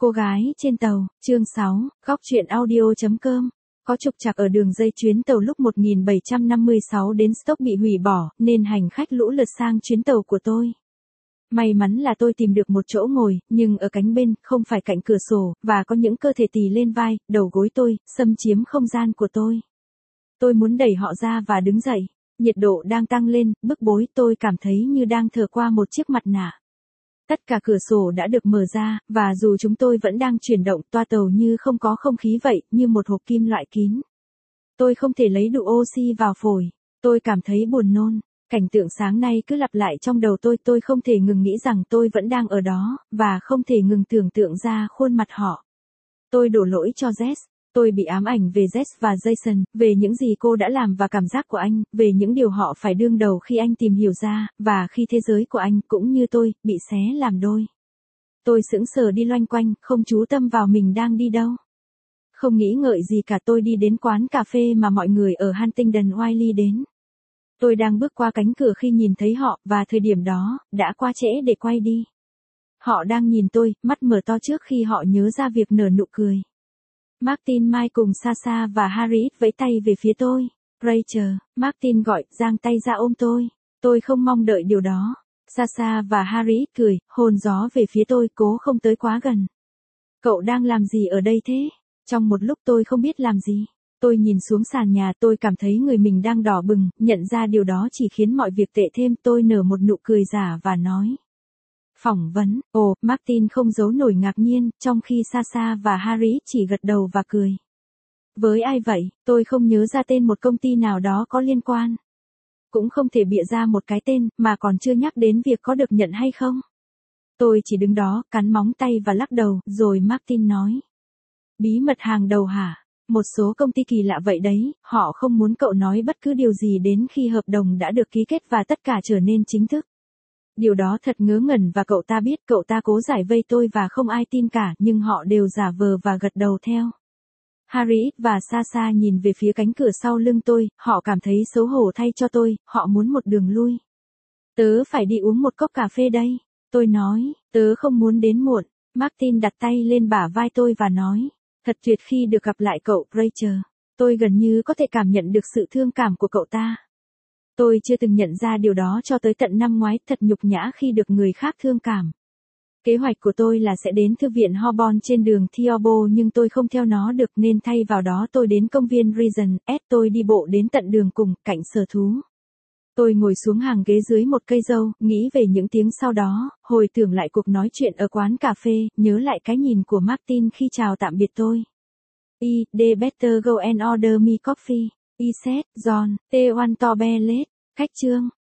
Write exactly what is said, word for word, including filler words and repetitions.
Cô gái trên tàu, chương sáu, góc truyện audio.com. Có trục trặc ở đường dây chuyến tàu lúc một nghìn bảy trăm năm mươi sáu đến Stoke bị hủy bỏ, nên hành khách lũ lượt sang chuyến tàu của tôi. May mắn là tôi tìm được một chỗ ngồi, nhưng ở cánh bên, không phải cạnh cửa sổ, và có những cơ thể tì lên vai, đầu gối tôi, xâm chiếm không gian của tôi. Tôi muốn đẩy họ ra và đứng dậy. Nhiệt độ đang tăng lên, bức bối, tôi cảm thấy như đang thở qua một chiếc mặt nạ. Tất cả cửa sổ đã được mở ra, và dù chúng tôi vẫn đang chuyển động, toa tàu như không có không khí vậy, như một hộp kim loại kín. Tôi không thể lấy đủ oxy vào phổi. Tôi cảm thấy buồn nôn. Cảnh tượng sáng nay cứ lặp lại trong đầu tôi, tôi không thể ngừng nghĩ rằng tôi vẫn đang ở đó, và không thể ngừng tưởng tượng ra khuôn mặt họ. Tôi đổ lỗi cho Jess. Tôi bị ám ảnh về Jess và Jason, về những gì cô đã làm và cảm giác của anh, về những điều họ phải đương đầu khi anh tìm hiểu ra, và khi thế giới của anh, cũng như tôi, bị xé làm đôi. Tôi sững sờ đi loanh quanh, không chú tâm vào mình đang đi đâu. Không nghĩ ngợi gì cả, tôi đi đến quán cà phê mà mọi người ở Huntingdon Wiley đến. Tôi đang bước qua cánh cửa khi nhìn thấy họ, và thời điểm đó, đã quá trễ để quay đi. Họ đang nhìn tôi, mắt mở to trước khi họ nhớ ra việc nở nụ cười. Martin, Mike cùng Sasha và Harriet vẫy tay về phía tôi. Rachel, Martin gọi, giang tay ra ôm tôi. Tôi không mong đợi điều đó. Sasha và Harriet cười, hồn gió về phía tôi, cố không tới quá gần. Cậu đang làm gì ở đây thế? Trong một lúc tôi không biết làm gì. Tôi nhìn xuống sàn nhà, tôi cảm thấy người mình đang đỏ bừng, nhận ra điều đó chỉ khiến mọi việc tệ thêm. Tôi nở một nụ cười giả và nói. Phỏng vấn, ồ, Martin không giấu nổi ngạc nhiên, trong khi Sasha và Harriet chỉ gật đầu và cười. Với ai vậy, tôi không nhớ ra tên một công ty nào đó có liên quan. Cũng không thể bịa ra một cái tên, mà còn chưa nhắc đến việc có được nhận hay không. Tôi chỉ đứng đó, cắn móng tay và lắc đầu, rồi Martin nói. Bí mật hàng đầu hả? Một số công ty kỳ lạ vậy đấy, họ không muốn cậu nói bất cứ điều gì đến khi hợp đồng đã được ký kết và tất cả trở nên chính thức. Điều đó thật ngớ ngẩn và cậu ta biết, cậu ta cố giải vây tôi và không ai tin cả, nhưng họ đều giả vờ và gật đầu theo. Harriet và Sasha nhìn về phía cánh cửa sau lưng tôi, họ cảm thấy xấu hổ thay cho tôi, họ muốn một đường lui. Tớ phải đi uống một cốc cà phê đây, tôi nói, tớ không muốn đến muộn. Martin đặt tay lên bả vai tôi và nói, thật tuyệt khi được gặp lại cậu, Rachel. Tôi gần như có thể cảm nhận được sự thương cảm của cậu ta. Tôi chưa từng nhận ra điều đó cho tới tận năm ngoái, thật nhục nhã khi được người khác thương cảm. Kế hoạch của tôi là sẽ đến thư viện Holborn trên đường Theobald, nhưng tôi không theo nó được nên thay vào đó tôi đến công viên Regent S. Tôi đi bộ đến tận đường cùng, cạnh sở thú. Tôi ngồi xuống hàng ghế dưới một cây dâu, nghĩ về những tiếng sau đó, hồi tưởng lại cuộc nói chuyện ở quán cà phê, nhớ lại cái nhìn của Martin khi chào tạm biệt tôi. I, they better go and order me coffee. I said, John, they want to be late. Khách chương.